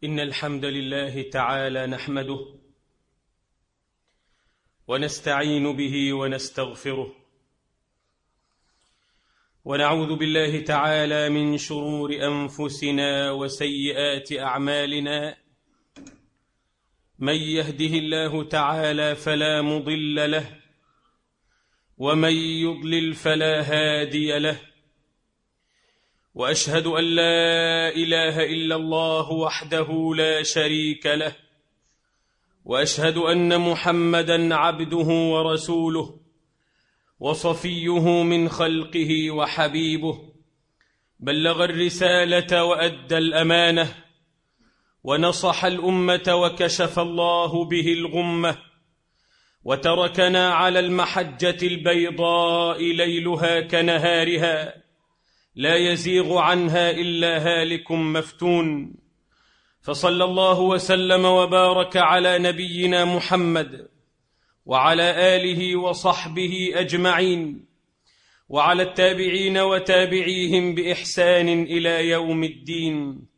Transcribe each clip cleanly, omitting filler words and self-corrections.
إن الحمد لله تعالى نحمده ونستعين به ونستغفره ونعوذ بالله تعالى من شرور أنفسنا وسيئات أعمالنا. من يهده الله تعالى فلا مضل له ومن يضلل فلا هادي له، وأشهد أن لا إله إلا الله وحده لا شريك له، وأشهد أن محمدًا عبده ورسوله وصفيه من خلقه وحبيبه، بلغ الرسالة وأدى الأمانة ونصح الأمة وكشف الله به الغمة، وتركنا على المحجة البيضاء ليلها كنهارها لا يزيغ عنها إلا هالك مفتون. فصلى الله وسلم وبارك على نبينا محمد وعلى آله وصحبه أجمعين، وعلى التابعين وتابعيهم بإحسان إلى يوم الدين.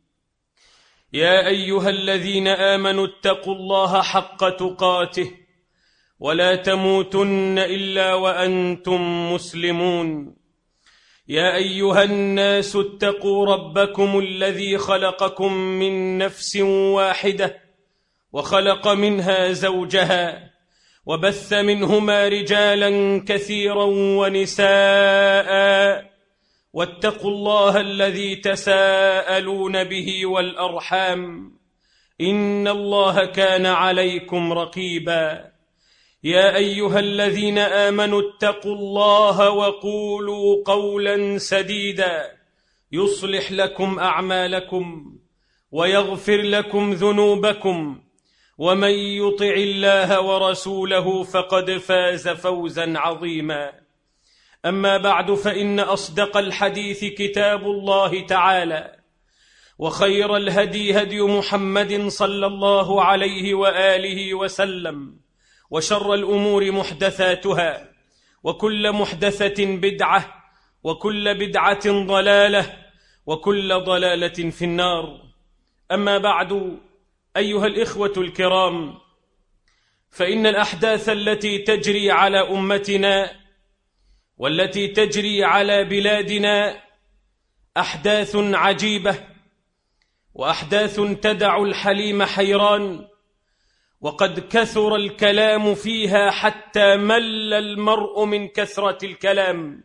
يا أيها الذين آمنوا اتقوا الله حق تقاته ولا تموتن إلا وأنتم مسلمون. يا أيها الناس اتقوا ربكم الذي خلقكم من نفس واحدة وخلق منها زوجها وبث منهما رجالا كثيرا ونساء، واتقوا الله الذي تساءلون به والأرحام إن الله كان عليكم رقيبا. يا أيها الذين آمنوا اتقوا الله وقولوا قولا سديدا يصلح لكم أعمالكم ويغفر لكم ذنوبكم، ومن يطع الله ورسوله فقد فاز فوزا عظيما. أما بعد، فإن أصدق الحديث كتاب الله تعالى، وخير الهدي هدي محمد صلى الله عليه وآله وسلم، وشر الأمور محدثاتها، وكل محدثة بدعة، وكل بدعة ضلالة، وكل ضلالة في النار. أما بعد، أيها الإخوة الكرام، فإن الأحداث التي تجري على أمتنا والتي تجري على بلادنا أحداث عجيبة، وأحداث تدع الحليم حيران، وقد كثر الكلام فيها حتى مل المرء من كثرة الكلام،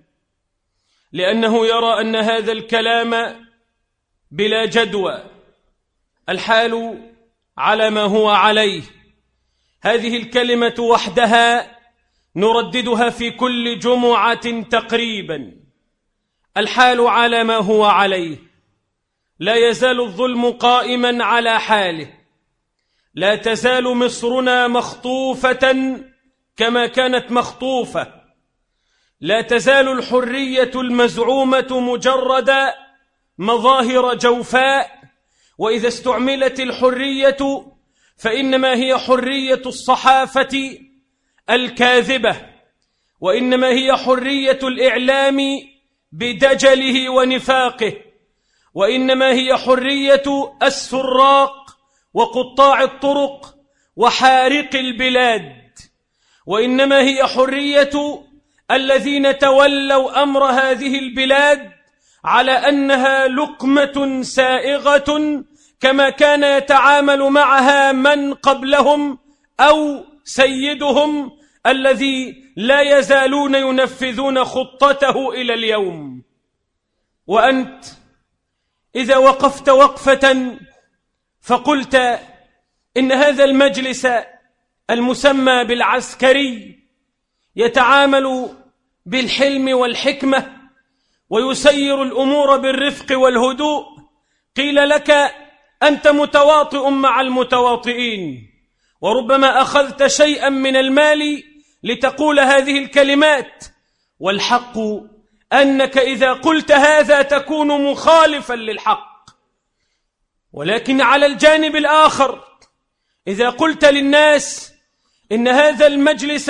لأنه يرى أن هذا الكلام بلا جدوى. الحال على ما هو عليه، هذه الكلمة وحدها نرددها في كل جمعة تقريبا. الحال على ما هو عليه، لا يزال الظلم قائما على حاله، لا تزال مصرنا مخطوفة كما كانت مخطوفة، لا تزال الحرية المزعومة مجرد مظاهر جوفاء، وإذا استعملت الحرية فإنما هي حرية الصحافة الكاذبة، وإنما هي حرية الإعلام بدجله ونفاقه، وإنما هي حرية السراق وقطاع الطرق وحارق البلاد، وإنما هي حرية الذين تولوا أمر هذه البلاد على أنها لقمة سائغة، كما كان يتعامل معها من قبلهم أو سيدهم الذي لا يزالون ينفذون خطته إلى اليوم. وأنت إذا وقفت وقفة فقلت إن هذا المجلس المسمى بالعسكري يتعامل بالحلم والحكمة ويسير الأمور بالرفق والهدوء، قيل لك أنت متواطئ مع المتواطئين، وربما أخذت شيئا من المال لتقول هذه الكلمات، والحق أنك إذا قلت هذا تكون مخالفا للحق. ولكن على الجانب الآخر، إذا قلت للناس إن هذا المجلس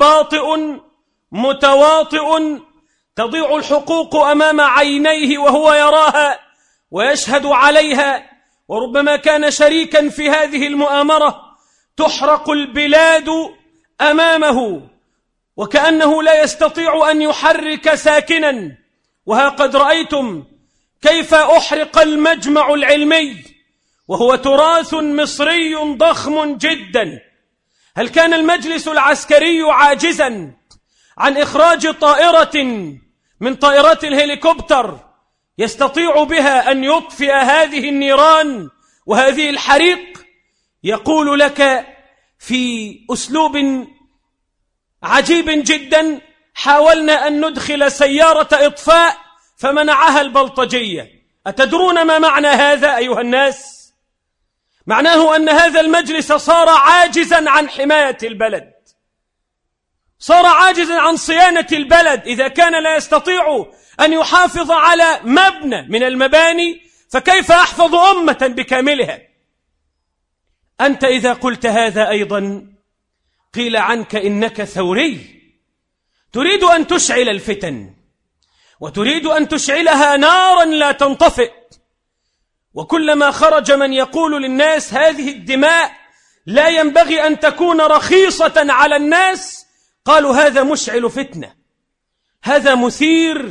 متواطئ تضيع الحقوق أمام عينيه وهو يراها ويشهد عليها وربما كان شريكا في هذه المؤامرة، تحرق البلاد أمامه وكأنه لا يستطيع أن يحرك ساكنا. وها قد رأيتم كيف أحرق المجمع العلمي وهو تراث مصري ضخم جدا. هل كان المجلس العسكري عاجزا عن إخراج طائرة من طائرات الهليكوبتر يستطيع بها أن يطفئ هذه النيران وهذه الحريق؟ يقول لك في أسلوب عجيب جدا: حاولنا أن ندخل سيارة إطفاء فمنعها البلطجية. أتدرون ما معنى هذا أيها الناس؟ معناه أن هذا المجلس صار عاجزا عن حماية البلد، صار عاجزا عن صيانة البلد. إذا كان لا يستطيع أن يحافظ على مبنى من المباني فكيف أحفظ أمة بكاملها؟ أنت إذا قلت هذا أيضا قيل عنك إنك ثوري، تريد أن تشعل الفتن وتريد أن تشعلها نارا لا تنطفئ. وكلما خرج من يقول للناس هذه الدماء لا ينبغي أن تكون رخيصة على الناس، قالوا هذا مشعل فتنة، هذا مثير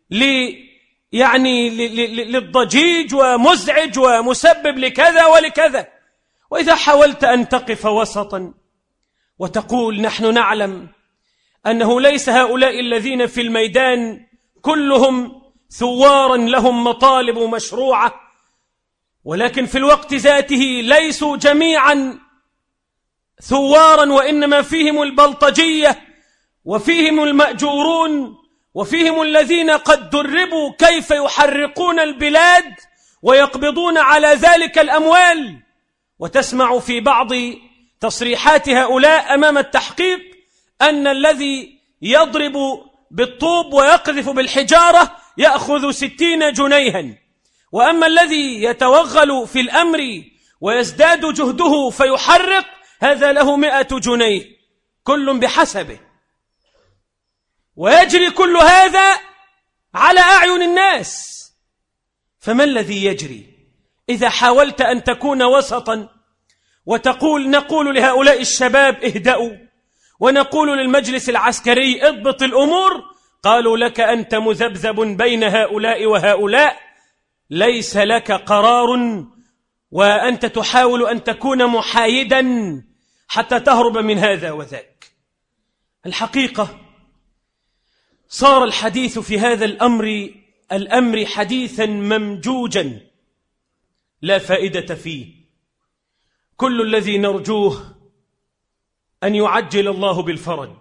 للضجيج ومزعج ومسبب لكذا ولكذا. وإذا حاولت أن تقف وسطا وتقول نحن نعلم أنه ليس هؤلاء الذين في الميدان كلهم ثوارا لهم مطالب مشروعة، ولكن في الوقت ذاته ليسوا جميعا ثوارا، وإنما فيهم البلطجية وفيهم المأجورون وفيهم الذين قد دربوا كيف يحرقون البلاد ويقبضون على ذلك الأموال. وتسمع في بعض تصريحات هؤلاء أمام التحقيق أن الذي يضرب بالطوب ويقذف بالحجارة يأخذ 60 جنيها، وأما الذي يتوغل في الأمر ويزداد جهده فيحرق هذا له 100 جنيه، كل بحسبه. ويجري كل هذا على أعين الناس. فما الذي يجري؟ إذا حاولت أن تكون وسطا نقول لهؤلاء الشباب اهدأوا، ونقول للمجلس العسكري اضبط الأمور، قالوا لك أنت مذبذب بين هؤلاء وهؤلاء، ليس لك قرار، وأنت تحاول أن تكون محايدا حتى تهرب من هذا وذاك. الحقيقة صار الحديث في هذا الأمر حديثا ممجوجا لا فائدة فيه. كل الذي نرجوه أن يعجل الله بالفرج،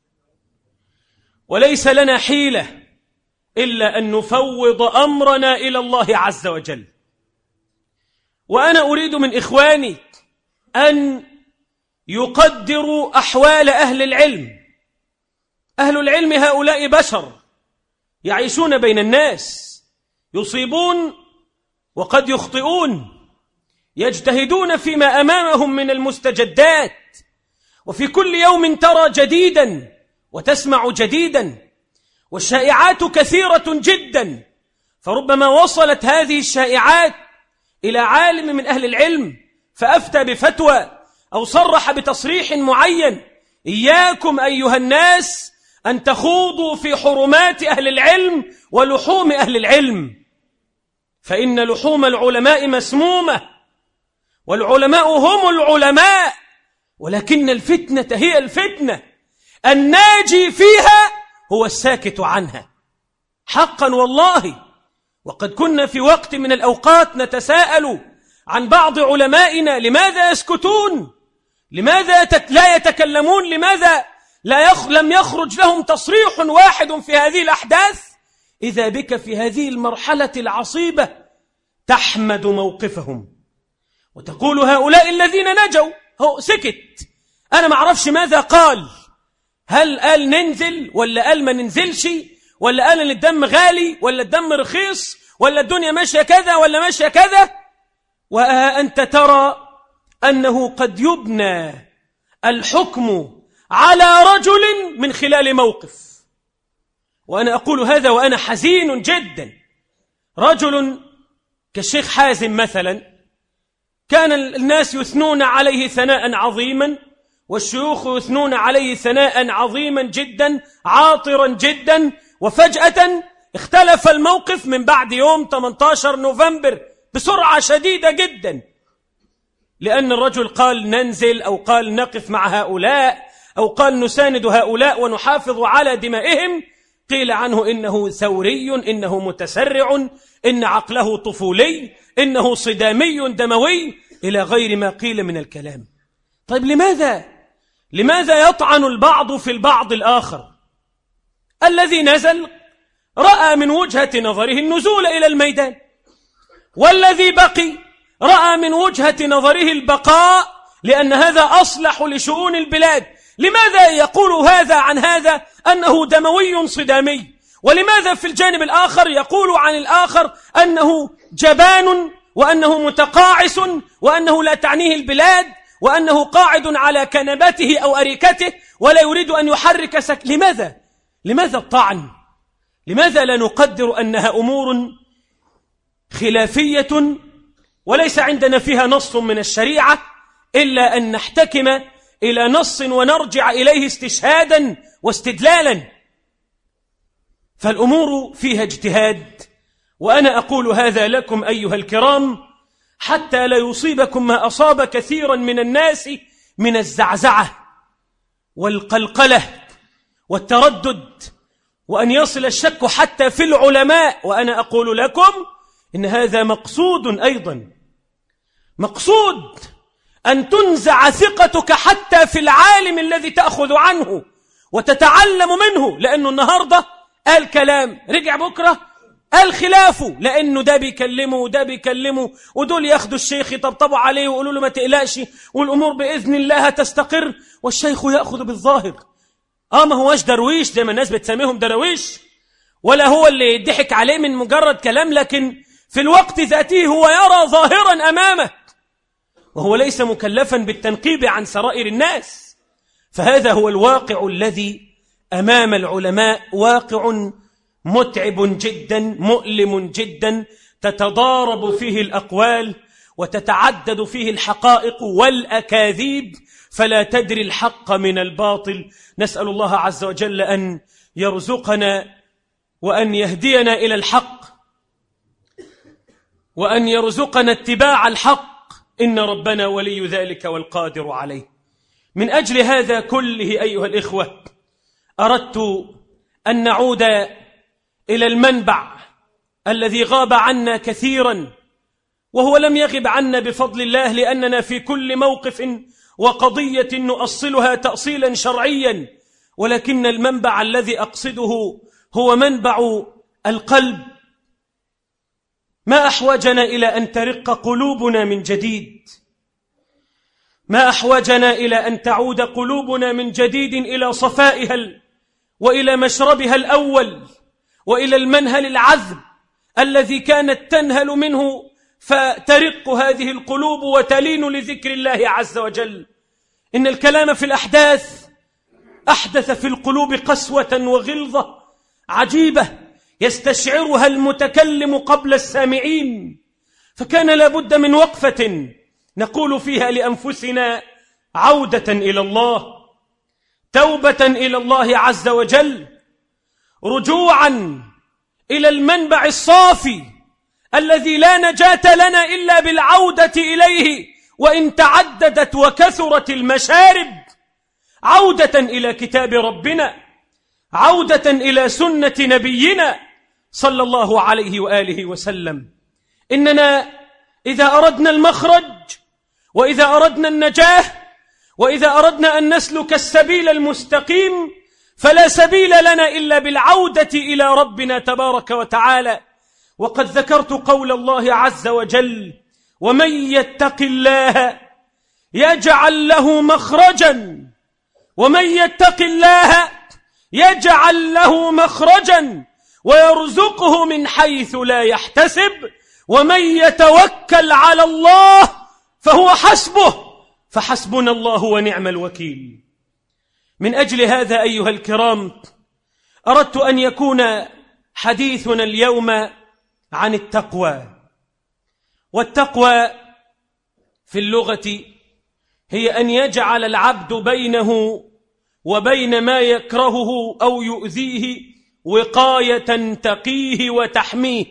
وليس لنا حيلة إلا أن نفوض أمرنا إلى الله عز وجل. وأنا أريد من إخواني أن يقدروا أحوال أهل العلم. أهل العلم هؤلاء بشر يعيشون بين الناس، يصيبون وقد يخطئون، يجتهدون فيما أمامهم من المستجدات، وفي كل يوم ترى جديدا وتسمع جديدا، والشائعات كثيرة جدا. فربما وصلت هذه الشائعات إلى عالم من أهل العلم فأفتى بفتوى أو صرح بتصريح معين: إياكم أيها الناس أن تخوضوا في حرمات أهل العلم ولحوم أهل العلم، فإن لحوم العلماء مسمومة، والعلماء هم العلماء، ولكن الفتنة هي الفتنة، الناجي فيها هو الساكت عنها. حقا والله. وقد كنا في وقت من الأوقات نتساءل عن بعض علمائنا: لماذا يسكتون؟ لماذا لا يتكلمون؟ لماذا لم يخرج لهم تصريح واحد في هذه الأحداث؟ إذا بك في هذه المرحلة العصيبة تحمد موقفهم وتقول هؤلاء الذين نجوا. هو سكت، أنا ما أعرفش ماذا قال، هل قال ننزل ولا قال ما ننزلش، ولا قال ان الدم غالي ولا الدم رخيص، ولا الدنيا ماشية كذا ولا ماشية كذا. وأنت ترى أنه قد يبنى الحكم على رجل من خلال موقف. وأنا أقول هذا وأنا حزين جدا. رجل كالشيخ حازم مثلا كان الناس يثنون عليه ثناء عظيما، والشيوخ يثنون عليه ثناء عظيما جدا عاطرا جدا، وفجأة اختلف الموقف من بعد يوم 18 نوفمبر بسرعة شديدة جدا، لأن الرجل قال ننزل، أو قال نقف مع هؤلاء، أو قال نساند هؤلاء ونحافظ على دمائهم، قيل عنه إنه ثوري، إنه متسرع، إن عقله طفولي، إنه صدامي دموي، إلى غير ما قيل من الكلام. طيب لماذا يطعن البعض في البعض الآخر؟ الذي نزل رأى من وجهة نظره النزول إلى الميدان، والذي بقي رأى من وجهة نظره البقاء، لأن هذا أصلح لشؤون البلاد. لماذا يقول هذا عن هذا أنه دموي صدامي؟ ولماذا في الجانب الآخر يقول عن الآخر أنه جبان، وأنه متقاعس، وأنه لا تعنيه البلاد، وأنه قاعد على كنبته أو أريكته ولا يريد أن يحرك لماذا الطعن؟ لماذا لا نقدر أنها أمور خلافية وليس عندنا فيها نص من الشريعة، إلا أن نحتكم إلى نص ونرجع إليه استشهادا واستدلالا؟ فالأمور فيها اجتهاد، وأنا أقول هذا لكم أيها الكرام حتى لا يصيبكم ما أصاب كثيرا من الناس من الزعزعة والقلقلة والتردد، وأن يصل الشك حتى في العلماء. وأنا أقول لكم إن هذا مقصود أيضا، مقصود أن تنزع ثقتك حتى في العالم الذي تأخذ عنه وتتعلم منه، لأنه النهاردة قال كلام، رجع بكرة قال خلافه، لأنه ده بيكلمه وده بيكلمه، ودول ياخدوا الشيخ يطبطبوا عليه ويقولوا له ما تقلقش والأمور بإذن الله هتستقر، والشيخ يأخذ بالظاهر. ما هوش درويش زي ما الناس بتسميهم درويش، ولا هو اللي يضحك عليه من مجرد كلام، لكن في الوقت ذاته هو يرى ظاهرا أمامه، وهو ليس مكلفا بالتنقيب عن سرائر الناس. فهذا هو الواقع الذي أمام العلماء، واقع متعب جدا مؤلم جدا، تتضارب فيه الأقوال وتتعدد فيه الحقائق والأكاذيب، فلا تدري الحق من الباطل. نسأل الله عز وجل أن يرزقنا وأن يهدينا إلى الحق، وأن يرزقنا اتباع الحق، إن ربنا ولي ذلك والقادر عليه. من أجل هذا كله أيها الإخوة أردت أن نعود إلى المنبع الذي غاب عنا كثيرا، وهو لم يغب عنا بفضل الله، لأننا في كل موقف وقضية نؤصلها تأصيلا شرعيا، ولكن المنبع الذي أقصده هو منبع القلب. ما أحوجنا إلى أن ترق قلوبنا من جديد، ما أحوجنا إلى أن تعود قلوبنا من جديد إلى صفائها وإلى مشربها الأول، وإلى المنهل العذب الذي كانت تنهل منه، فترق هذه القلوب وتلين لذكر الله عز وجل. إن الكلام في الأحداث أحدث في القلوب قسوة وغلظة عجيبة يستشعرها المتكلم قبل السامعين، فكان لابد من وقفة نقول فيها لأنفسنا عودة إلى الله، توبة إلى الله عز وجل، رجوعا إلى المنبع الصافي الذي لا نجاة لنا إلا بالعودة إليه، وإن تعددت وكثرت المشارب، عودة إلى كتاب ربنا، عودة إلى سنة نبينا صلى الله عليه وآله وسلم. إننا إذا أردنا المخرج، وإذا أردنا النجاة، وإذا أردنا أن نسلك السبيل المستقيم، فلا سبيل لنا إلا بالعودة إلى ربنا تبارك وتعالى. وقد ذكرت قول الله عز وجل: ومن يتق الله يجعل له مخرجا، ومن يتق الله يجعل له مخرجا ويرزقه من حيث لا يحتسب، ومن يتوكل على الله فهو حسبه، فحسبنا الله ونعم الوكيل. من أجل هذا أيها الكرام أردت أن يكون حديثنا اليوم عن التقوى. والتقوى في اللغة هي أن يجعل العبد بينه وبين ما يكرهه أو يؤذيه وقاية تقيه وتحميه،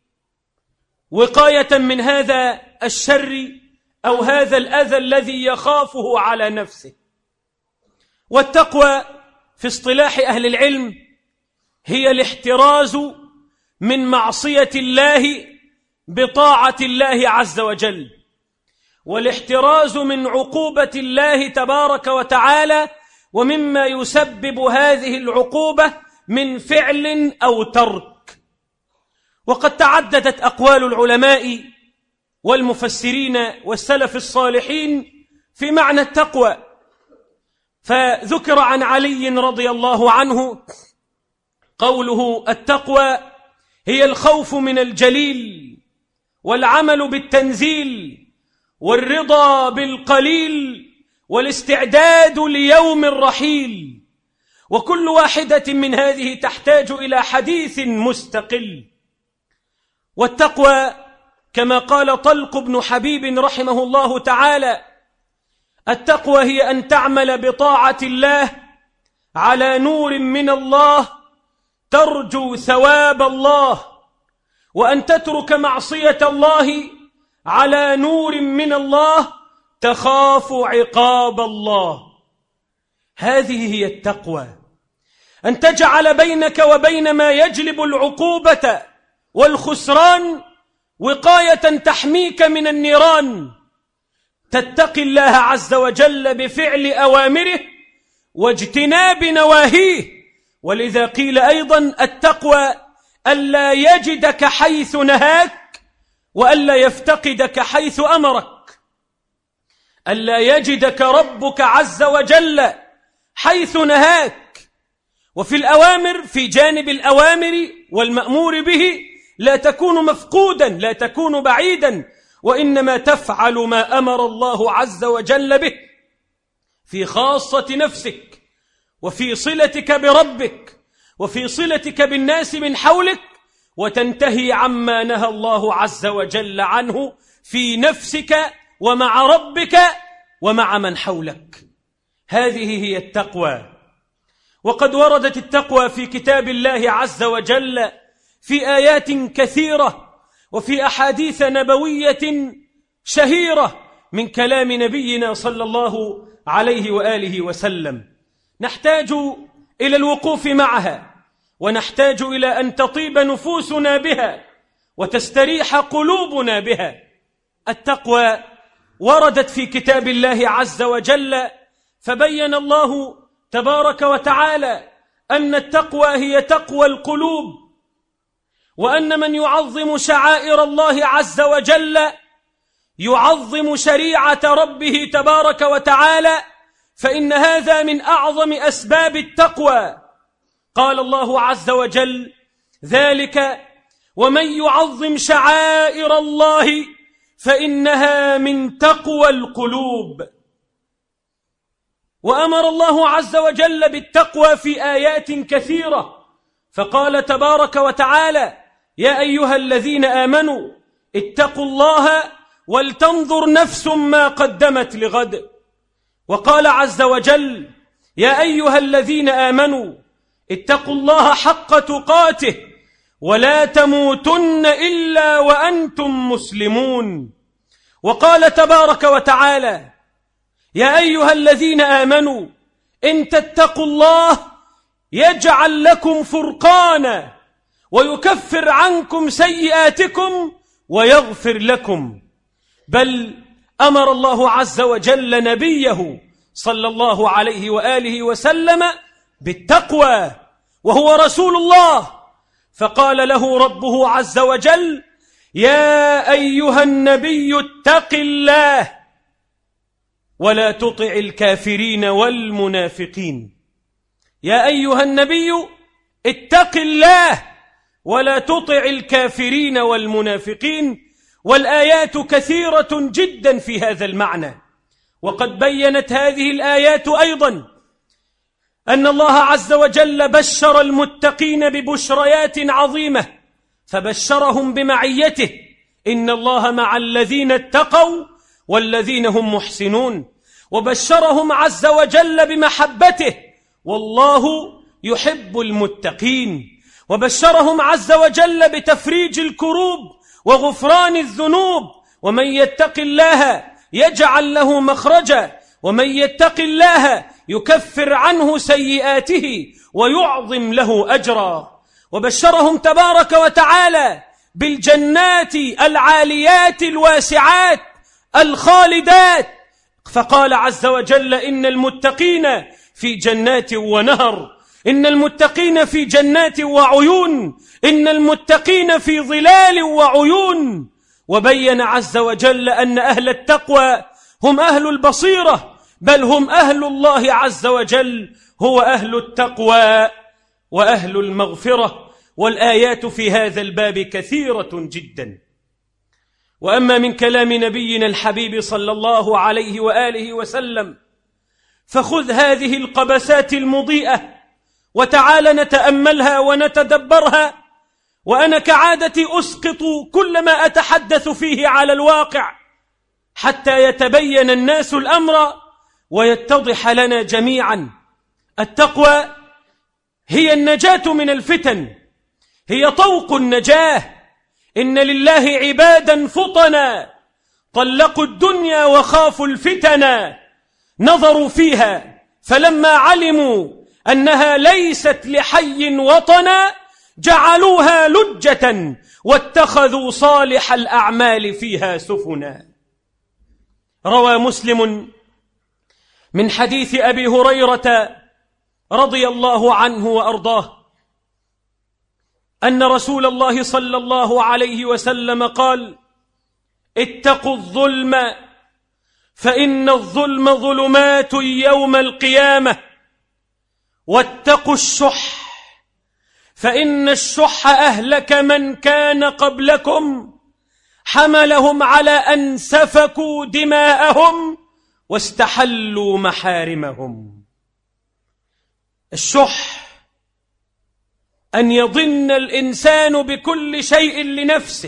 وقاية من هذا الشر أو هذا الأذى الذي يخافه على نفسه. والتقوى في اصطلاح أهل العلم هي الاحتراز من معصية الله بطاعة الله عز وجل، والاحتراز من عقوبة الله تبارك وتعالى ومما يسبب هذه العقوبة من فعل أو ترك. وقد تعددت أقوال العلماء والمفسرين والسلف الصالحين في معنى التقوى، فذكر عن علي رضي الله عنه قوله: التقوى هي الخوف من الجليل والعمل بالتنزيل والرضا بالقليل والاستعداد ليوم الرحيل، وكل واحدة من هذه تحتاج إلى حديث مستقل. والتقوى كما قال طلق بن حبيب رحمه الله تعالى: التقوى هي أن تعمل بطاعة الله على نور من الله ترجو ثواب الله، وأن تترك معصية الله على نور من الله تخاف عقاب الله. هذه هي التقوى، أن تجعل بينك وبين ما يجلب العقوبة والخسران وقاية تحميك من النيران، تتقي الله عز وجل بفعل أوامره واجتناب نواهيه. ولذا قيل أيضا: التقوى ألا يجدك حيث نهاك وألا يفتقدك حيث أمرك، ألا يجدك ربك عز وجل حيث نهاك. وفي الأوامر، في جانب الأوامر والمأمور به، لا تكون مفقودا، لا تكون بعيدا، وإنما تفعل ما أمر الله عز وجل به في خاصة نفسك وفي صلتك بربك وفي صلتك بالناس من حولك، وتنتهي عما نهى الله عز وجل عنه في نفسك ومع ربك ومع من حولك. هذه هي التقوى. وقد وردت التقوى في كتاب الله عز وجل في آيات كثيرة وفي أحاديث نبوية شهيرة من كلام نبينا صلى الله عليه وآله وسلم، نحتاج إلى الوقوف معها، ونحتاج إلى أن تطيب نفوسنا بها وتستريح قلوبنا بها. التقوى وردت في كتاب الله عز وجل، فبين الله تبارك وتعالى أن التقوى هي تقوى القلوب، وأن من يعظم شعائر الله عز وجل يعظم شريعة ربه تبارك وتعالى، فإن هذا من أعظم أسباب التقوى. قال الله عز وجل: ذلك ومن يعظم شعائر الله فإنها من تقوى القلوب. وأمر الله عز وجل بالتقوى في آيات كثيرة، فقال تبارك وتعالى: يا أيها الذين آمنوا اتقوا الله ولتنظر نفس ما قدمت لغد. وقال عز وجل: يا أيها الذين آمنوا اتقوا الله حق تقاته ولا تموتن إلا وأنتم مسلمون. وقال تبارك وتعالى: يا أيها الذين آمنوا إن تتقوا الله يجعل لكم فرقانا ويكفر عنكم سيئاتكم ويغفر لكم. بل أمر الله عز وجل نبيه صلى الله عليه وآله وسلم بالتقوى وهو رسول الله، فقال له ربه عز وجل: يا أيها النبي اتق الله ولا تطع الكافرين والمنافقين. يا أيها النبي اتق الله ولا تطع الكافرين والمنافقين. والآيات كثيرة جدا في هذا المعنى. وقد بينت هذه الآيات أيضا أن الله عز وجل بشر المتقين ببشريات عظيمة، فبشرهم بمعيته: إن الله مع الذين اتقوا والذين هم محسنون، وبشرهم عز وجل بمحبته والله يحب المتقين، وبشرهم عز وجل بتفريج الكروب وغفران الذنوب، ومن يتق الله يجعل له مخرجا، ومن يتق الله يكفر عنه سيئاته ويعظم له أجرا. وبشرهم تبارك وتعالى بالجنات العاليات الواسعات الخالدات، فقال عز وجل إن المتقين في جنات ونهر، إن المتقين في جنات وعيون، إن المتقين في ظلال وعيون. وبين عز وجل أن أهل التقوى هم أهل البصيرة، بل هم أهل الله عز وجل، هو أهل التقوى وأهل المغفرة. والآيات في هذا الباب كثيرة جدا. وأما من كلام نبينا الحبيب صلى الله عليه وآله وسلم فخذ هذه القبسات المضيئة وتعال نتأملها ونتدبرها. وأنا كعادتي أسقط كل ما أتحدث فيه على الواقع حتى يتبين الناس الأمر ويتضح لنا جميعا. التقوى هي النجاة من الفتن، هي طوق النجاة. إن لله عبادا فطنا طلقوا الدنيا وخافوا الفتنا، نظروا فيها فلما علموا أنها ليست لحي وطنا جعلوها لجة واتخذوا صالح الأعمال فيها سفنا. روى مسلم من حديث أبي هريرة رضي الله عنه وأرضاه أن رسول الله صلى الله عليه وسلم قال: اتقوا الظلم فإن الظلم ظلمات يوم القيامة، واتقوا الشح فإن الشح أهلك من كان قبلكم، حملهم على أن سفكوا دماءهم واستحلوا محارمهم. الشح أن يظن الإنسان بكل شيء لنفسه،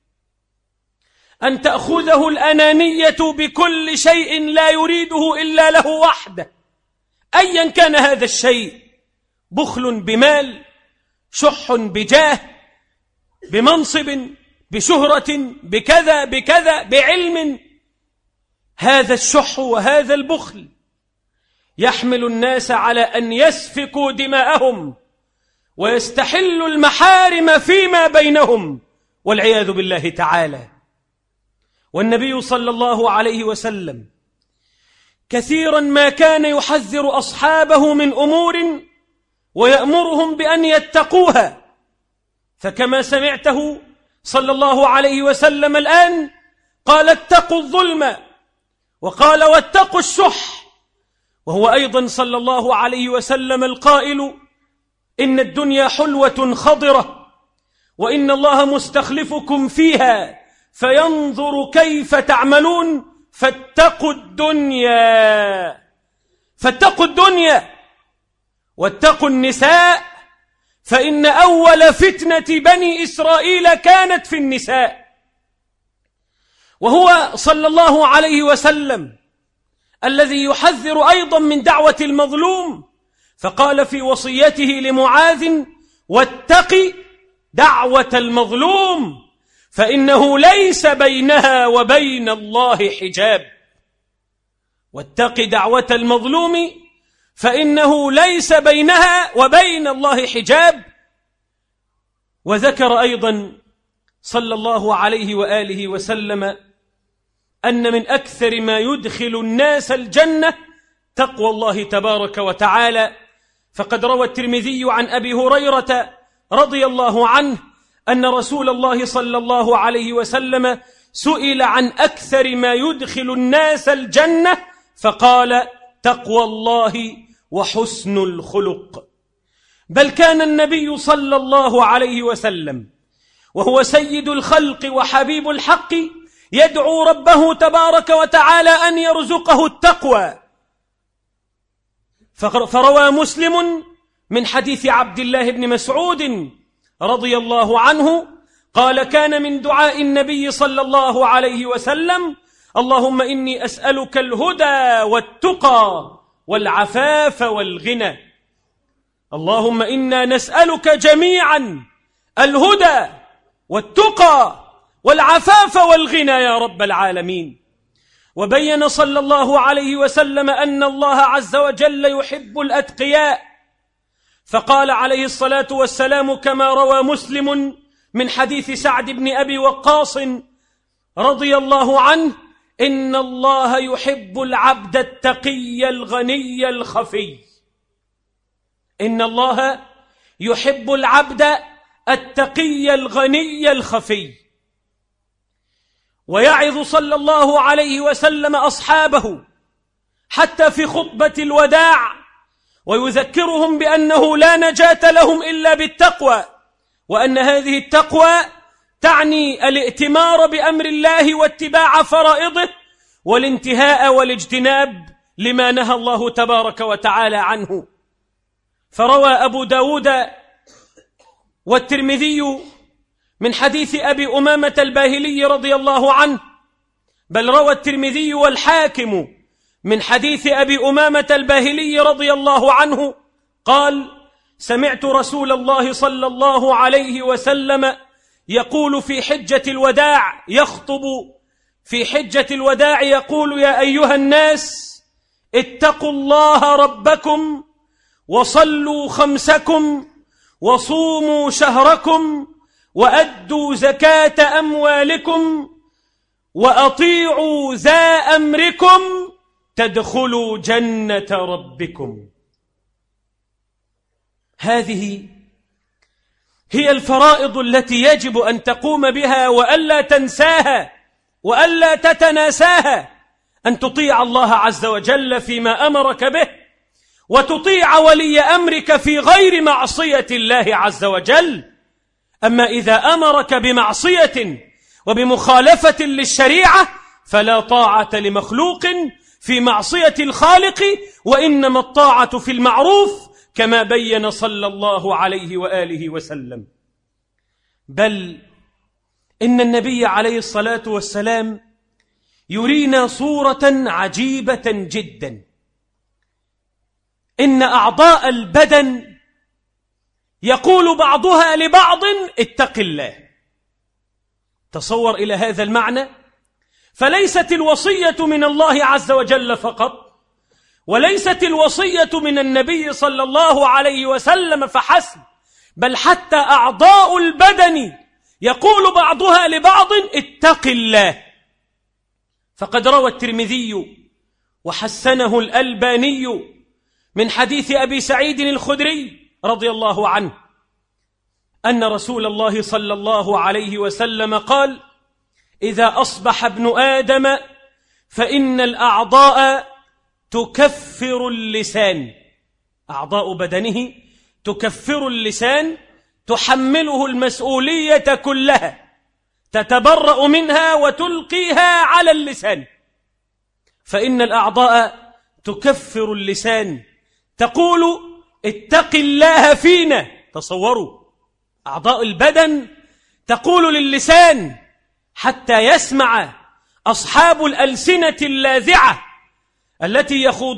أن تأخذه الأنانية بكل شيء لا يريده إلا له وحده أيا كان هذا الشيء، بخل بمال، شح بجاه، بمنصب، بشهرة، بكذا بكذا، بعلم. هذا الشح وهذا البخل يحمل الناس على أن يسفكوا دماءهم ويستحلوا المحارم فيما بينهم والعياذ بالله تعالى. والنبي صلى الله عليه وسلم كثيرا ما كان يحذر أصحابه من أمور ويأمرهم بأن يتقوها، فكما سمعته صلى الله عليه وسلم الآن قال: اتقوا الظلم، وقال: واتقوا الشح. وهو أيضا صلى الله عليه وسلم القائل: إن الدنيا حلوة خضرة، وإن الله مستخلفكم فيها فينظر كيف تعملون، فاتقوا الدنيا، فاتقوا الدنيا، واتقوا النساء، فإن أول فتنة بني إسرائيل كانت في النساء. وهو صلى الله عليه وسلم الذي يحذر أيضا من دعوة المظلوم، فقال في وصيته لمعاذ: واتق دعوة المظلوم فإنه ليس بينها وبين الله حجاب. واتق دعوة المظلوم فإنه ليس بينها وبين الله حجاب. وذكر أيضا صلى الله عليه وآله وسلم أن من أكثر ما يدخل الناس الجنة تقوى الله تبارك وتعالى. فقد روى الترمذي عن أبي هريرة رضي الله عنه أن رسول الله صلى الله عليه وسلم سئل عن أكثر ما يدخل الناس الجنة فقال: تقوى الله وحسن الخلق. بل كان النبي صلى الله عليه وسلم وهو سيد الخلق وحبيب الحق يدعو ربه تبارك وتعالى أن يرزقه التقوى. فروى مسلم من حديث عبد الله بن مسعود رضي الله عنه قال: كان من دعاء النبي صلى الله عليه وسلم: اللهم إني أسألك الهدى والتقى والعفاف والغنى. اللهم إنا نسألك جميعا الهدى والتقى والعفاف والغنى يا رب العالمين. وبين صلى الله عليه وسلم أن الله عز وجل يحب الأتقياء، فقال عليه الصلاة والسلام كما روى مسلم من حديث سعد بن أبي وقاص رضي الله عنه: إن الله يحب العبد التقي الغني الخفي. إن الله يحب العبد التقي الغني الخفي. ويعظ صلى الله عليه وسلم أصحابه حتى في خطبة الوداع، ويذكرهم بأنه لا نجاة لهم إلا بالتقوى، وأن هذه التقوى تعني الائتمار بأمر الله واتباع فرائضه والانتهاء والاجتناب لما نهى الله تبارك وتعالى عنه. فروى أبو داود والترمذي من حديث أبي أمامة الباهلي رضي الله عنه، بل روى الترمذي والحاكم من حديث أبي أمامة الباهلي رضي الله عنه قال: سمعت رسول الله صلى الله عليه وسلم يقول في حجة الوداع، يخطب في حجة الوداع يقول: يا أيها الناس اتقوا الله ربكم وصلوا خمسكم وصوموا شهركم وأدوا زكاة أموالكم وأطيعوا ذا أمركم تدخلوا جنة ربكم. هذه هي الفرائض التي يجب أن تقوم بها وألا تنساها وألا تتناساها، أن تطيع الله عز وجل فيما أمرك به، وتطيع ولي أمرك في غير معصية الله عز وجل. أما إذا أمرك بمعصية وبمخالفة للشريعة فلا طاعة لمخلوق في معصية الخالق، وإنما الطاعة في المعروف كما بين صلى الله عليه وآله وسلم. بل إن النبي عليه الصلاة والسلام يرينا صورة عجيبة جدا. إن أعضاء البدن يقول بعضها لبعض: اتق الله. تصور إلى هذا المعنى. فليست الوصية من الله عز وجل فقط، وليست الوصية من النبي صلى الله عليه وسلم فحسب، بل حتى أعضاء البدن يقول بعضها لبعض: اتق الله. فقد روى الترمذي وحسنه الألباني من حديث أبي سعيد الخدري رضي الله عنه أن رسول الله صلى الله عليه وسلم قال: إذا أصبح ابن آدم فإن الأعضاء تكفر اللسان. أعضاء بدنه تكفر اللسان، تحمله المسؤولية كلها، تتبرأ منها وتلقيها على اللسان. فإن الأعضاء تكفر اللسان، تقول: اتق الله فينا. تصوروا، أعضاء البدن تقول للسان حتى يسمع أصحاب الألسنة اللاذعة التي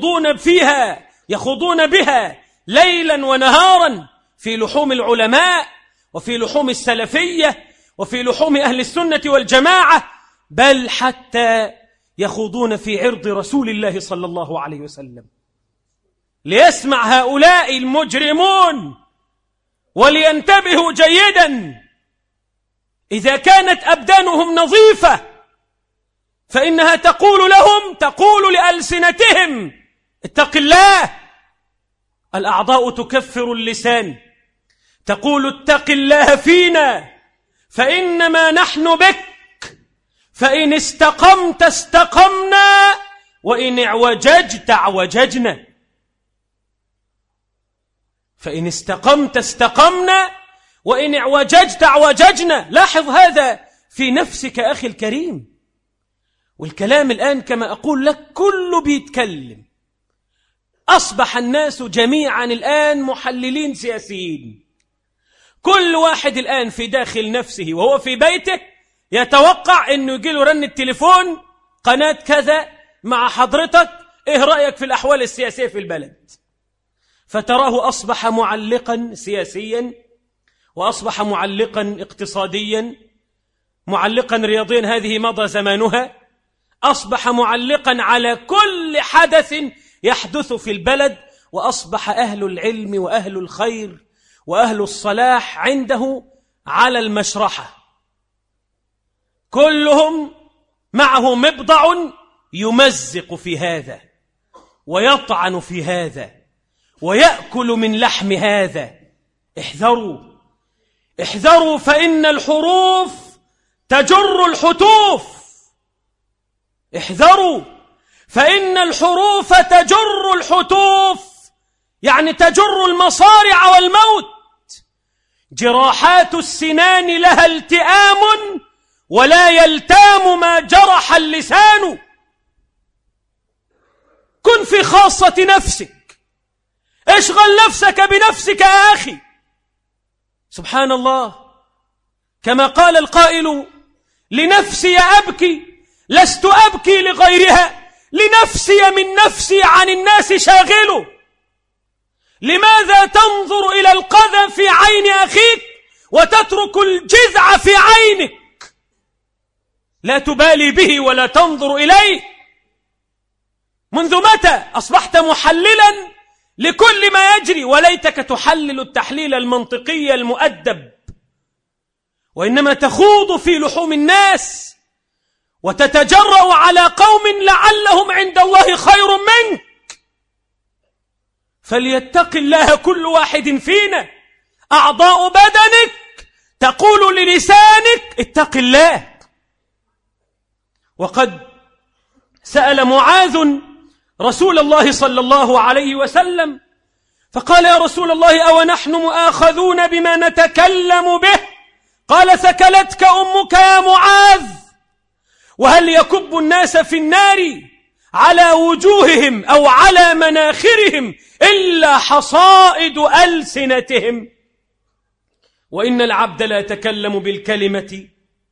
يخوضون بها ليلا ونهارا في لحوم العلماء وفي لحوم السلفية وفي لحوم أهل السنة والجماعة، بل حتى يخوضون في عرض رسول الله صلى الله عليه وسلم. ليسمع هؤلاء المجرمون ولينتبهوا جيدا. إذا كانت أبدانهم نظيفة فإنها تقول لألسنتهم: اتق الله. الأعضاء تكفر اللسان، تقول: اتق الله فينا فإنما نحن بك، فإن استقمت استقمنا وإن اعوججت اعوججنا. فإن استقمت استقمنا وإن اعوججت اعوججنا. لاحظ هذا في نفسك أخي الكريم. والكلام الآن كما أقول لك كله بيتكلم. أصبح الناس جميعا الآن محللين سياسيين. كل واحد الآن في داخل نفسه وهو في بيته يتوقع أنه يجيله رن التليفون قناة كذا مع حضرتك، إيه رأيك في الأحوال السياسية في البلد؟ فتراه أصبح معلقا سياسيا، وأصبح معلقا اقتصاديا، معلقا رياضيا، هذه مضى زمانها. أصبح معلقا على كل حدث يحدث في البلد، وأصبح أهل العلم وأهل الخير وأهل الصلاح عنده على المشرحة، كلهم معه مبضع يمزق في هذا ويطعن في هذا ويأكل من لحم هذا. احذروا احذروا، فإن الحروف تجر الحتوف. احذروا، فإن الحروف تجر الحتوف، يعني تجر المصارع والموت. جراحات السنان لها التئام، ولا يلتام ما جرح اللسان. كن في خاصة نفسك، اشغل نفسك بنفسك يا أخي. سبحان الله، كما قال القائل: لنفسي أبكي لست أبكي لغيرها، لنفسي من نفسي عن الناس شاغل. لماذا تنظر إلى القذى في عين أخيك وتترك الجذع في عينك؟ لا تبالي به ولا تنظر إليه. منذ متى أصبحت محللا لكل ما يجري؟ وليتك تحلل التحليل المنطقي المؤدب، وإنما تخوض في لحوم الناس وتتجرأ على قوم لعلهم عند الله خير منك. فليتق الله كل واحد فينا. أعضاء بدنك تقول للسانك اتق الله. وقد سأل معاذ رسول الله صلى الله عليه وسلم فقال: يا رسول الله، أو نحن مؤاخذون بما نتكلم به؟ قال: ثكلتك أمك يا معاذ. وهل يكب الناس في النار على وجوههم أو على مناخرهم إلا حصائد ألسنتهم؟ وإن العبد لا يتكلم بالكلمة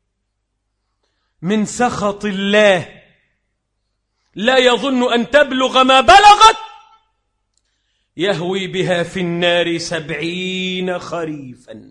من سخط الله لا يظن أن تبلغ ما بلغت، يهوي بها في النار 70 خريفا،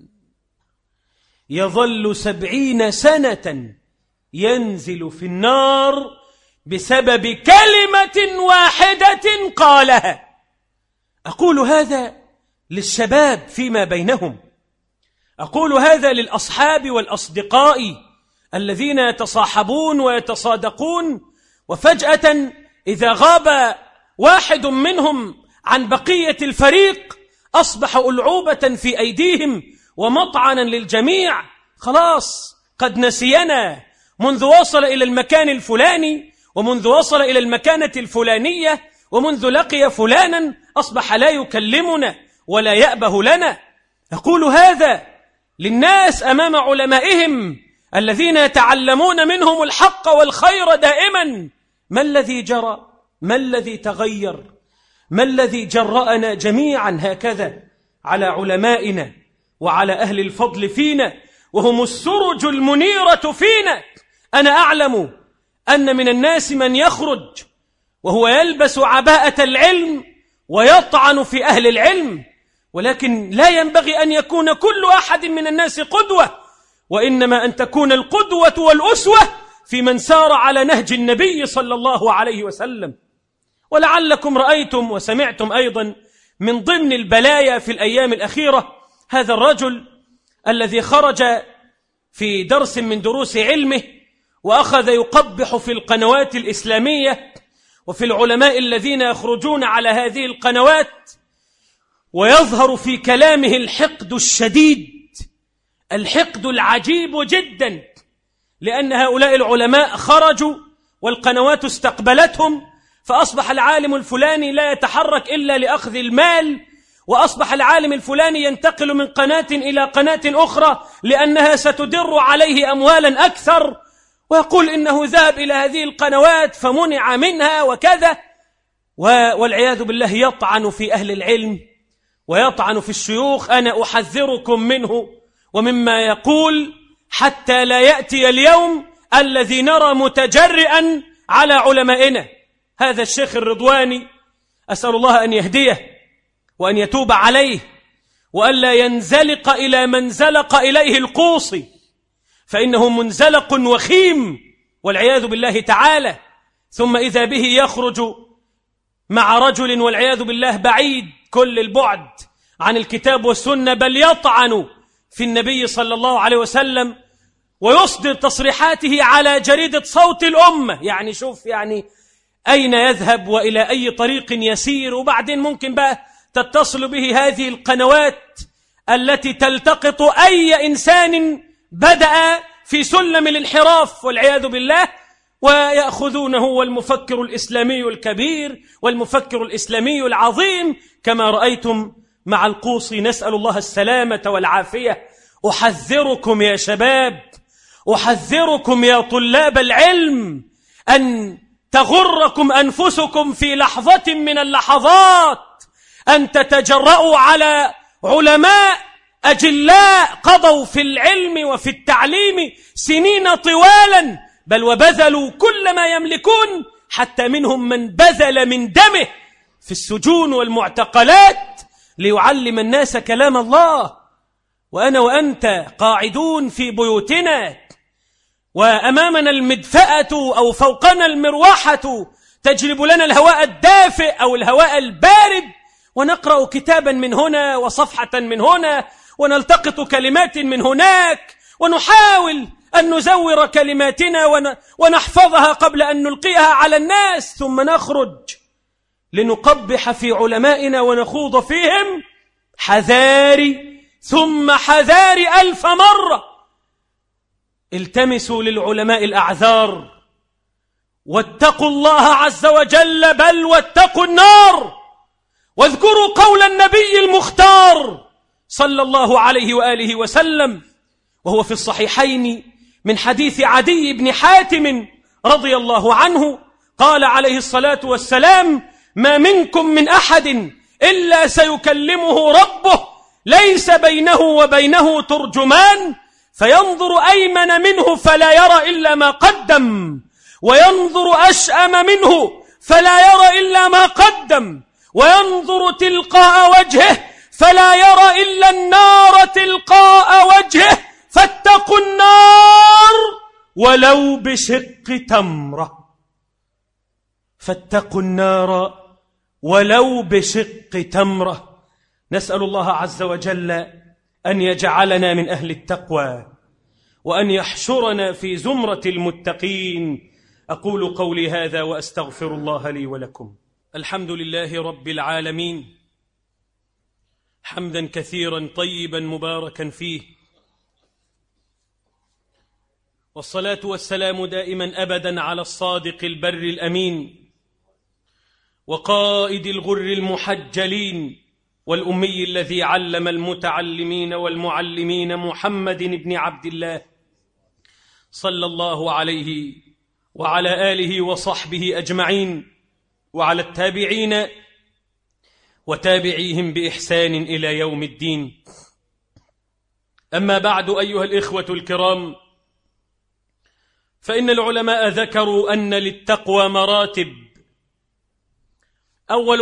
يظل 70 سنة ينزل في النار بسبب كلمة واحدة قالها. أقول هذا للشباب فيما بينهم، أقول هذا للأصحاب والأصدقاء الذين يتصاحبون ويتصادقون، وفجأة إذا غاب واحد منهم عن بقية الفريق أصبح ألعوبة في أيديهم ومطعنا للجميع. خلاص قد نسينا منذ وصل إلى المكان الفلاني، ومنذ وصل إلى المكانة الفلانية، ومنذ لقي فلانا أصبح لا يكلمنا ولا يأبه لنا. أقول هذا للناس أمام علمائهم الذين يتعلمون منهم الحق والخير دائما. ما الذي جرى؟ ما الذي تغير؟ ما الذي جرأنا جميعا هكذا على علمائنا وعلى أهل الفضل فينا، وهم السرج المنيرة فينا؟ أنا أعلم أن من الناس من يخرج وهو يلبس عباءة العلم ويطعن في أهل العلم، ولكن لا ينبغي أن يكون كل أحد من الناس قدوة، وإنما أن تكون القدوة والأسوة في من سار على نهج النبي صلى الله عليه وسلم. ولعلكم رأيتم وسمعتم أيضا من ضمن البلايا في الأيام الأخيرة هذا الرجل الذي خرج في درس من دروس علمه وأخذ يقبح في القنوات الإسلامية وفي العلماء الذين يخرجون على هذه القنوات، ويظهر في كلامه الحقد الشديد، الحقد العجيب جدا، لأن هؤلاء العلماء خرجوا والقنوات استقبلتهم، فأصبح العالم الفلاني لا يتحرك إلا لأخذ المال، وأصبح العالم الفلاني ينتقل من قناة إلى قناة أخرى لأنها ستدر عليه أموالا أكثر، ويقول إنه ذهب إلى هذه القنوات فمنع منها وكذا، والعياذ بالله يطعن في أهل العلم ويطعن في الشيوخ. أنا أحذركم منه ومما يقول حتى لا يأتي اليوم الذي نرى متجرئا على علمائنا. هذا الشيخ الرضواني أسأل الله أن يهديه وأن يتوب عليه وألا ينزلق إلى من زلق إليه القوصي، فإنه منزلق وخيم والعياذ بالله تعالى. ثم إذا به يخرج مع رجل والعياذ بالله بعيد كل البعد عن الكتاب والسنة، بل يطعن في النبي صلى الله عليه وسلم ويصدر تصريحاته على جريدة صوت الأمة. يعني شوف يعني أين يذهب وإلى أي طريق يسير. وبعدين ممكن بقى تتصل به هذه القنوات التي تلتقط أي إنسان بدأ في سلم الانحراف والعياذ بالله، ويأخذونه والمفكر الإسلامي الكبير والمفكر الإسلامي العظيم كما رأيتم مع القوصي. نسأل الله السلامة والعافية. أحذركم يا شباب، أحذركم يا طلاب العلم أن تغركم أنفسكم في لحظة من اللحظات أن تتجرؤوا على علماء أجلاء قضوا في العلم وفي التعليم سنين طوالا، بل وبذلوا كل ما يملكون، حتى منهم من بذل من دمه في السجون والمعتقلات ليعلم الناس كلام الله. وأنا وأنت قاعدون في بيوتنا وأمامنا المدفأة أو فوقنا المروحة تجلب لنا الهواء الدافئ أو الهواء البارد، ونقرأ كتابا من هنا وصفحة من هنا ونلتقط كلمات من هناك، ونحاول أن نزور كلماتنا ونحفظها قبل أن نلقيها على الناس، ثم نخرج لنقبح في علمائنا ونخوض فيهم حذاري ثم حذاري 1000 مرة. التمسوا للعلماء الأعذار واتقوا الله عز وجل، بل واتقوا النار. واذكروا قول النبي المختار صلى الله عليه وآله وسلم وهو في الصحيحين من حديث عدي بن حاتم رضي الله عنه، قال عليه الصلاة والسلام: ما منكم من أحد إلا سيكلمه ربه ليس بينه وبينه ترجمان، فينظر أيمن منه فلا يرى إلا ما قدم، وينظر أشأم منه فلا يرى إلا ما قدم، وينظر تلقاء وجهه فلا يرى إلا النار تلقاء وجهه، فاتقوا النار ولو بشق تمرة. فاتقوا النار ولو بشق تمرة. نسأل الله عز وجل أن يجعلنا من أهل التقوى وأن يحشرنا في زمرة المتقين. أقول قولي هذا وأستغفر الله لي ولكم. الحمد لله رب العالمين، حمدا كثيرا طيبا مباركا فيه، والصلاة والسلام دائما أبدا على الصادق البر الأمين وقائد الغر المحجلين والأمي الذي علم المتعلمين والمعلمين، محمد بن عبد الله صلى الله عليه وعلى آله وصحبه أجمعين، وعلى التابعين وتابعيهم بإحسان إلى يوم الدين. أما بعد أيها الإخوة الكرام، فإن العلماء ذكروا أن للتقوى مراتب. أول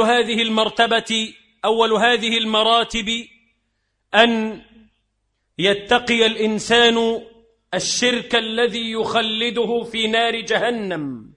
هذه المراتب أن يتقي الإنسان الشرك الذي يخلده في نار جهنم،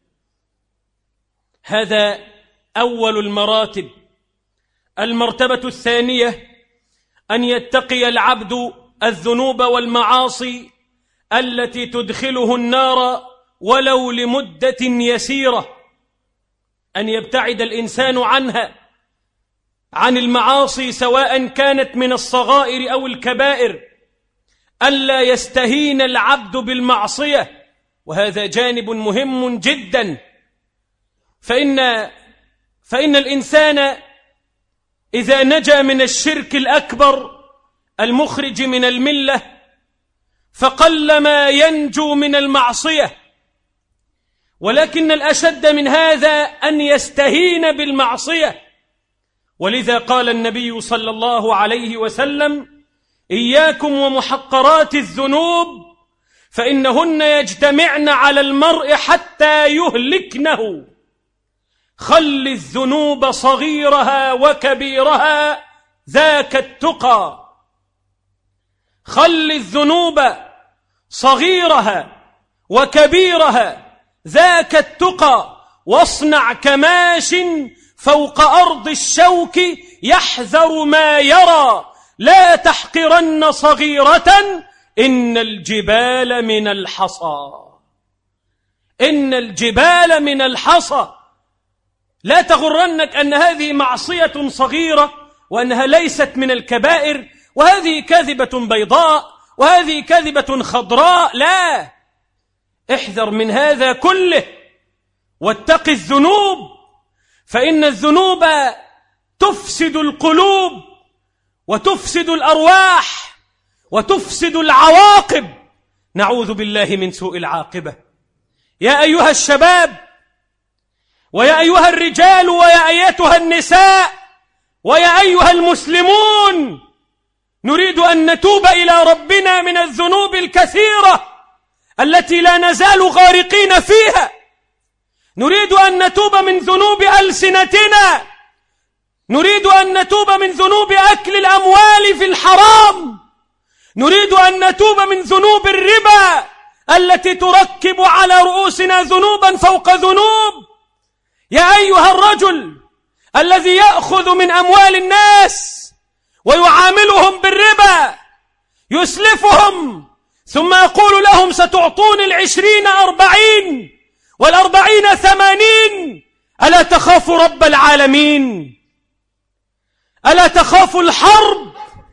هذا أول المراتب. المرتبة الثانية أن يتقي العبد الذنوب والمعاصي التي تدخله النار ولو لمدة يسيرة، أن يبتعد الإنسان عنها، عن المعاصي سواء كانت من الصغائر أو الكبائر، ألا يستهين العبد بالمعصية، وهذا جانب مهم جدا. فإن الإنسان إذا نجا من الشرك الأكبر المخرج من الملة فقلما ينجو من المعصية، ولكن الأشد من هذا أن يستهين بالمعصية. ولذا قال النبي صلى الله عليه وسلم: إياكم ومحقرات الذنوب فإنهن يجتمعن على المرء حتى يهلكنه. خل الذنوب صغيرها وكبيرها ذاك التقى. خل الذنوب صغيرها وكبيرها ذاك التقى، واصنع كماش فوق أرض الشوك يحذر ما يرى، لا تحقرن صغيرة إن الجبال من الحصى. إن الجبال من الحصى. لا تغرنك أن هذه معصية صغيرة وأنها ليست من الكبائر، وهذه كذبة بيضاء وهذه كذبة خضراء. لا، احذر من هذا كله واتق الذنوب، فإن الذنوب تفسد القلوب وتفسد الأرواح وتفسد العواقب. نعوذ بالله من سوء العاقبة. يا أيها الشباب ويا أيها الرجال ويا أيتها النساء ويا أيها المسلمون، نريد أن نتوب إلى ربنا من الذنوب الكثيرة التي لا نزال غارقين فيها. نريد أن نتوب من ذنوب ألسنتنا، نريد أن نتوب من ذنوب أكل الأموال في الحرام، نريد أن نتوب من ذنوب الربا التي تركب على رؤوسنا ذنوبا فوق ذنوب. يا أيها الرجل الذي يأخذ من أموال الناس ويعاملهم بالربا، يسلفهم ثم يقول لهم ستعطون 20 40 وال40 80، ألا تخاف رب العالمين؟ ألا تخاف الحرب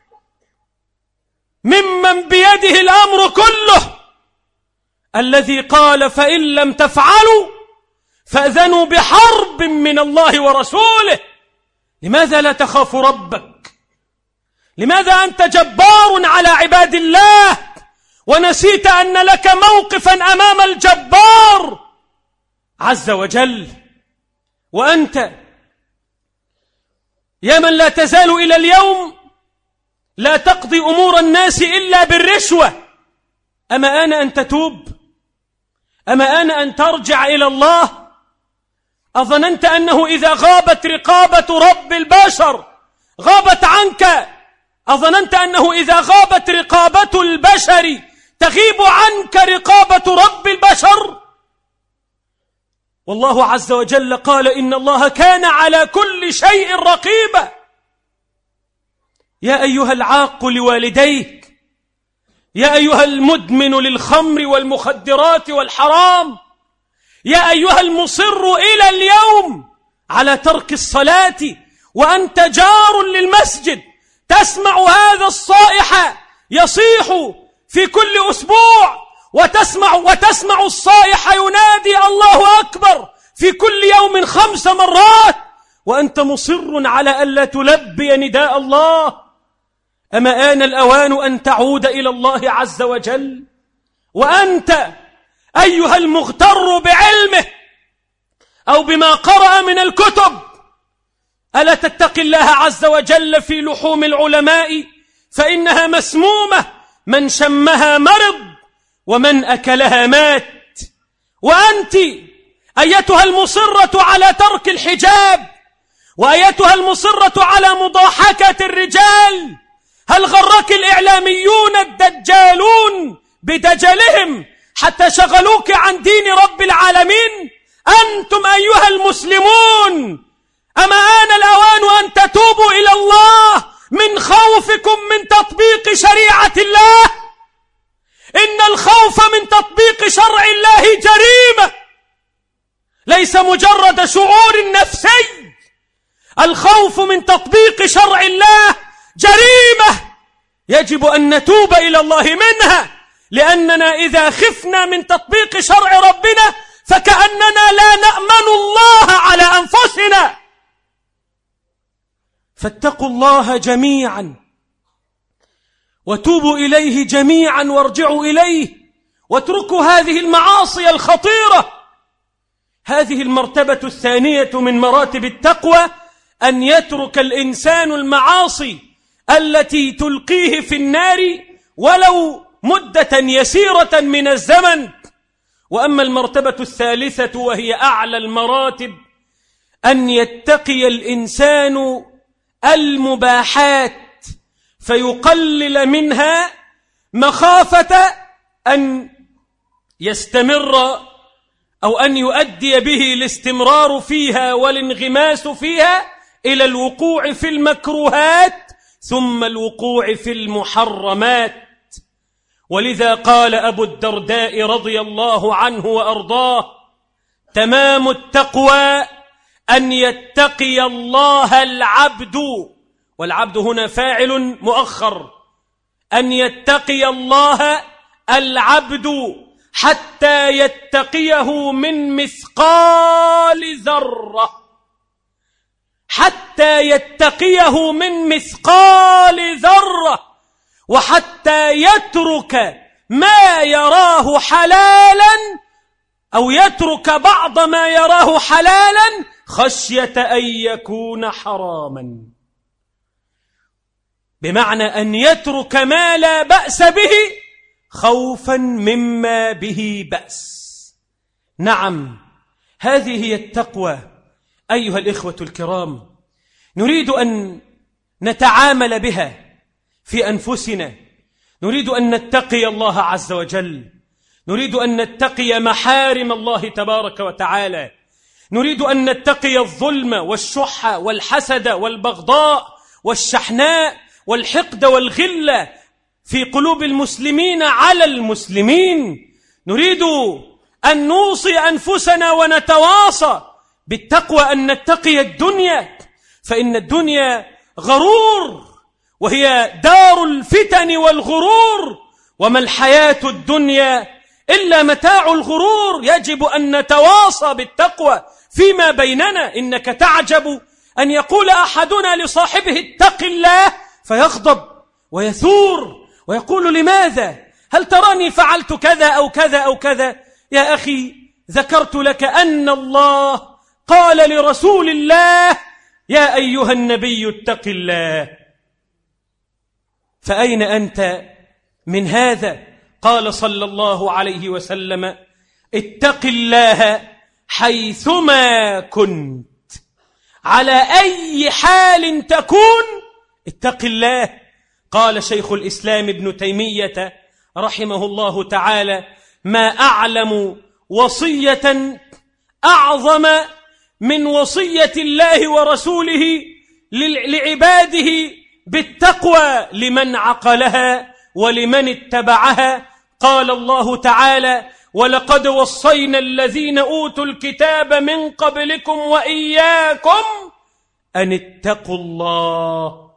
ممن بيده الأمر كله، الذي قال فإن لم تفعلوا فأذنوا بحرب من الله ورسوله؟ لماذا لا تخاف ربك؟ لماذا أنت جبار على عباد الله ونسيت أن لك موقفا أمام الجبار عز وجل؟ وأنت يا من لا تزال إلى اليوم لا تقضي أمور الناس إلا بالرشوة، أما آن أن تتوب؟ أما آن أن ترجع إلى الله؟ أظننت أنه إذا غابت رقابة رب البشر غابت عنك؟ أظننت أنه إذا غابت رقابة البشر تغيب عنك رقابة رب البشر؟ والله عز وجل قال إن الله كان على كل شيء رقيبا. يا أيها العاق لوالديك، يا أيها المدمن للخمر والمخدرات والحرام، يا أيها المصر إلى اليوم على ترك الصلاة وأنت جار للمسجد، تسمع هذا الصائح يصيح في كل أسبوع، وتسمع الصائح ينادي الله أكبر في كل يوم 5 مرات، وأنت مصر على ألا تلبي نداء الله. أما آن الأوان أن تعود إلى الله عز وجل؟ وأنت أيها المغتر بعلمه أو بما قرأ من الكتب، ألا تتقي الله عز وجل في لحوم العلماء فإنها مسمومة، من شمها مرض ومن أكلها مات. وأنت أيتها المصرة على ترك الحجاب وأيتها المصرة على مضاحكة الرجال، هل غرك الإعلاميون الدجالون بدجلهم حتى شغلوك عن دين رب العالمين؟ أنتم أيها المسلمون أما آن الأوان أن تتوبوا إلى الله من خوفكم من تطبيق شريعة الله؟ إن الخوف من تطبيق شرع الله جريمة، ليس مجرد شعور نفسي. الخوف من تطبيق شرع الله جريمة يجب أن نتوب إلى الله منها، لأننا إذا خفنا من تطبيق شرع ربنا فكأننا لا نأمن الله على أنفسنا. فاتقوا الله جميعا وتوبوا إليه جميعا وارجعوا إليه، واتركوا هذه المعاصي الخطيرة. هذه المرتبة الثانية من مراتب التقوى، أن يترك الإنسان المعاصي التي تلقيه في النار ولو مدة يسيرة من الزمن. وأما المرتبة الثالثة وهي أعلى المراتب، أن يتقي الإنسان المباحات فيقلل منها مخافة أن يستمر أو أن يؤدي به الاستمرار فيها والانغماس فيها إلى الوقوع في المكروهات ثم الوقوع في المحرمات. ولذا قال أبو الدرداء رضي الله عنه وأرضاه: تمام التقوى أن يتقي الله العبد، والعبد هنا فاعل مؤخر، أن يتقي الله العبد حتى يتقيه من مثقال ذرة، حتى يتقيه من مثقال ذرة، وحتى يترك ما يراه حلالا أو يترك بعض ما يراه حلالا خشية أن يكون حراما، بمعنى أن يترك ما لا بأس به خوفا مما به بأس. نعم، هذه هي التقوى أيها الإخوة الكرام. نريد أن نتعامل بها في أنفسنا، نريد أن نتقي الله عز وجل، نريد أن نتقي محارم الله تبارك وتعالى، نريد أن نتقي الظلم والشح والحسد والبغضاء والشحناء والحقد والغلة في قلوب المسلمين على المسلمين. نريد أن نوصي أنفسنا ونتواصى بالتقوى، أن نتقي الدنيا، فإن الدنيا غرور وهي دار الفتن والغرور، وما الحياة الدنيا إلا متاع الغرور. يجب أن نتواصى بالتقوى فيما بيننا. إنك تعجب أن يقول أحدنا لصاحبه اتق الله فيغضب ويثور ويقول لماذا؟ هل تراني فعلت كذا أو كذا أو كذا؟ يا أخي، ذكرت لك أن الله قال لرسول الله: يا أيها النبي اتق الله. فأين أنت من هذا؟ قال صلى الله عليه وسلم: اتق الله حيثما كنت، على أي حال تكون اتق الله. قال شيخ الإسلام ابن تيمية رحمه الله تعالى: ما أعلم وصية أعظم من وصية الله ورسوله لعباده بالتقوى لمن عقلها ولمن اتبعها. قال الله تعالى: ولقد وصينا الذين أوتوا الكتاب من قبلكم وإياكم أن اتقوا الله.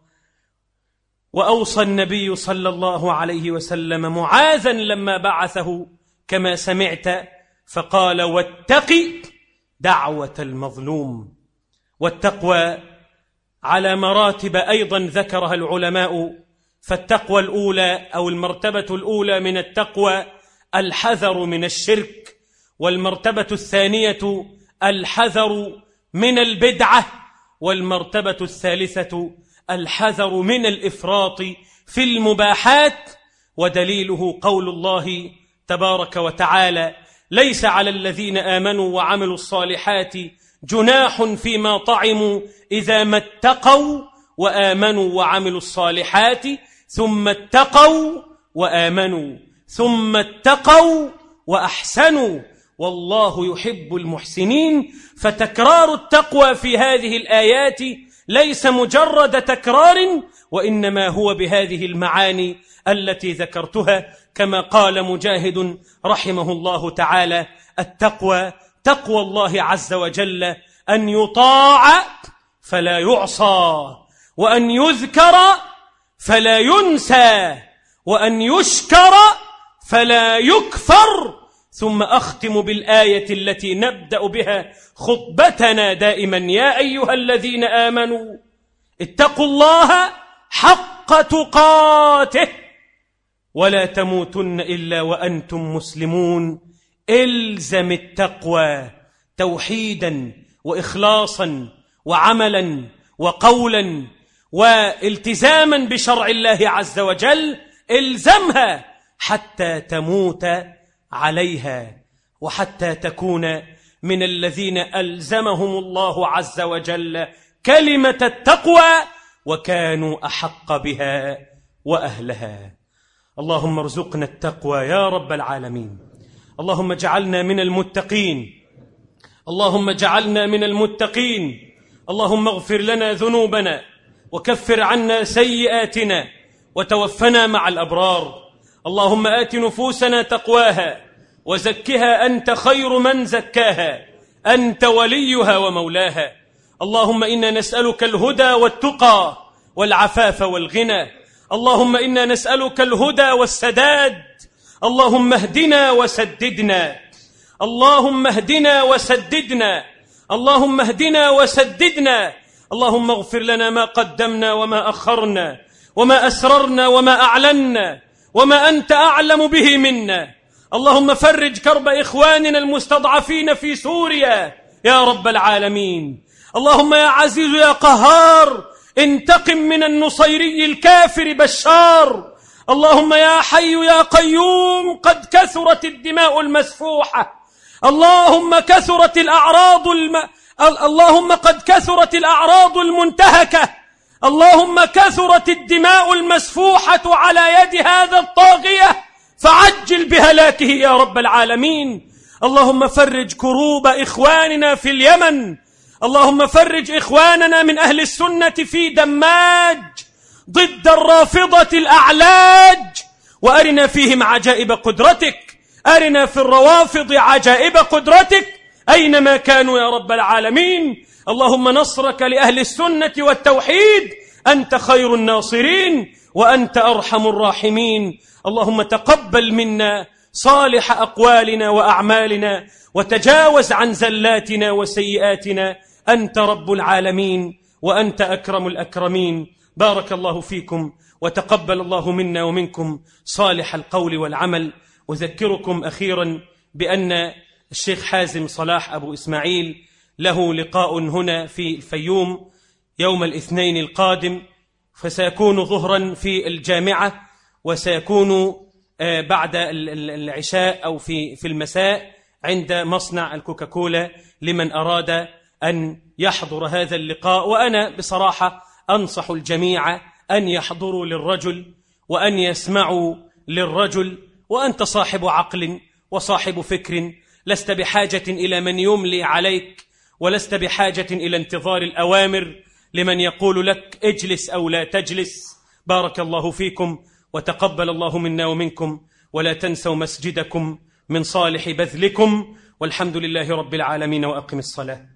وأوصى النبي صلى الله عليه وسلم معاذا لما بعثه كما سمعت، فقال: واتق دعوة المظلوم. والتقوى على مراتب أيضا ذكرها العلماء. فالتقوى الأولى أو المرتبة الأولى من التقوى الحذر من الشرك، والمرتبة الثانية الحذر من البدعة، والمرتبة الثالثة الحذر من الإفراط في المباحات. ودليله قول الله تبارك وتعالى: ليس على الذين آمنوا وعملوا الصالحات جناح فيما طعموا إذا ما اتقوا وآمنوا وعملوا الصالحات ثم اتقوا وآمنوا ثم اتقوا وأحسنوا والله يحب المحسنين. فتكرار التقوى في هذه الآيات ليس مجرد تكرار، وإنما هو بهذه المعاني التي ذكرتها. كما قال مجاهد رحمه الله تعالى: التقوى تقوى الله عز وجل أن يطاع فلا يعصى، وأن يذكر فلا ينسى، وأن يشكر فلا يكفر. ثم أختم بالآية التي نبدأ بها خطبتنا دائما: يا أيها الذين آمنوا اتقوا الله حق تقاته ولا تموتن إلا وأنتم مسلمون. إلزم التقوى توحيدا وإخلاصا وعملا وقولا والتزاما بشرع الله عز وجل. إلزمها حتى تموت عليها، وحتى تكون من الذين ألزمهم الله عز وجل كلمة التقوى وكانوا أحق بها وأهلها. اللهم ارزقنا التقوى يا رب العالمين. اللهم اجعلنا من المتقين، اللهم اجعلنا من المتقين. اللهم اغفر لنا ذنوبنا وكفر عنا سيئاتنا وتوفنا مع الأبرار. اللهم آت نفوسنا تقواها وزكها أنت خير من زكاها، أنت وليها ومولاها. اللهم إنا نسألك الهدى والتقى والعفاف والغنى. اللهم إنا نسألك الهدى والسداد. اللهم اهدنا وسددنا، اللهم اهدنا وسددنا، اللهم اهدنا وسددنا. اللهم اغفر لنا ما قدمنا وما أخرنا وما أسررنا وما أعلنا وما أنت أعلم به منا. اللهم فرج كرب إخواننا المستضعفين في سوريا يا رب العالمين. اللهم يا عزيز يا قهار انتقم من النصيري الكافر بشار. اللهم يا حي يا قيوم قد كثرت الدماء المسفوحة، اللهم كثرت الأعراض اللهم قد كثرت الأعراض المنتهكة، اللهم كثرت الدماء المسفوحة على يد هذا الطاغية فعجل بهلاكه يا رب العالمين. اللهم فرج كروب إخواننا في اليمن، اللهم فرج إخواننا من أهل السنة في دماج ضد الرافضة الأعلاج، وأرنا فيهم عجائب قدرتك، أرنا في الروافض عجائب قدرتك أينما كانوا يا رب العالمين. اللهم نصرك لأهل السنة والتوحيد، أنت خير الناصرين وأنت أرحم الراحمين. اللهم تقبل منا صالح أقوالنا وأعمالنا وتجاوز عن زلاتنا وسيئاتنا، أنت رب العالمين وأنت أكرم الأكرمين. بارك الله فيكم وتقبل الله منا ومنكم صالح القول والعمل. أذكركم أخيرا بأن الشيخ حازم صلاح أبو إسماعيل له لقاء هنا في الفيوم يوم الاثنين القادم، فسيكون ظهرا في الجامعة، وسيكون بعد العشاء أو في المساء عند مصنع الكوكاكولا لمن أراد أن يحضر هذا اللقاء. وأنا بصراحة أنصح الجميع أن يحضروا للرجل وأن يسمعوا للرجل. وأنت صاحب عقل وصاحب فكر، لست بحاجة إلى من يملي عليك، ولست بحاجة إلى انتظار الأوامر لمن يقول لك اجلس أو لا تجلس. بارك الله فيكم وتقبل الله منا ومنكم، ولا تنسوا مسجدكم من صالح بذلكم، والحمد لله رب العالمين، وأقم الصلاة.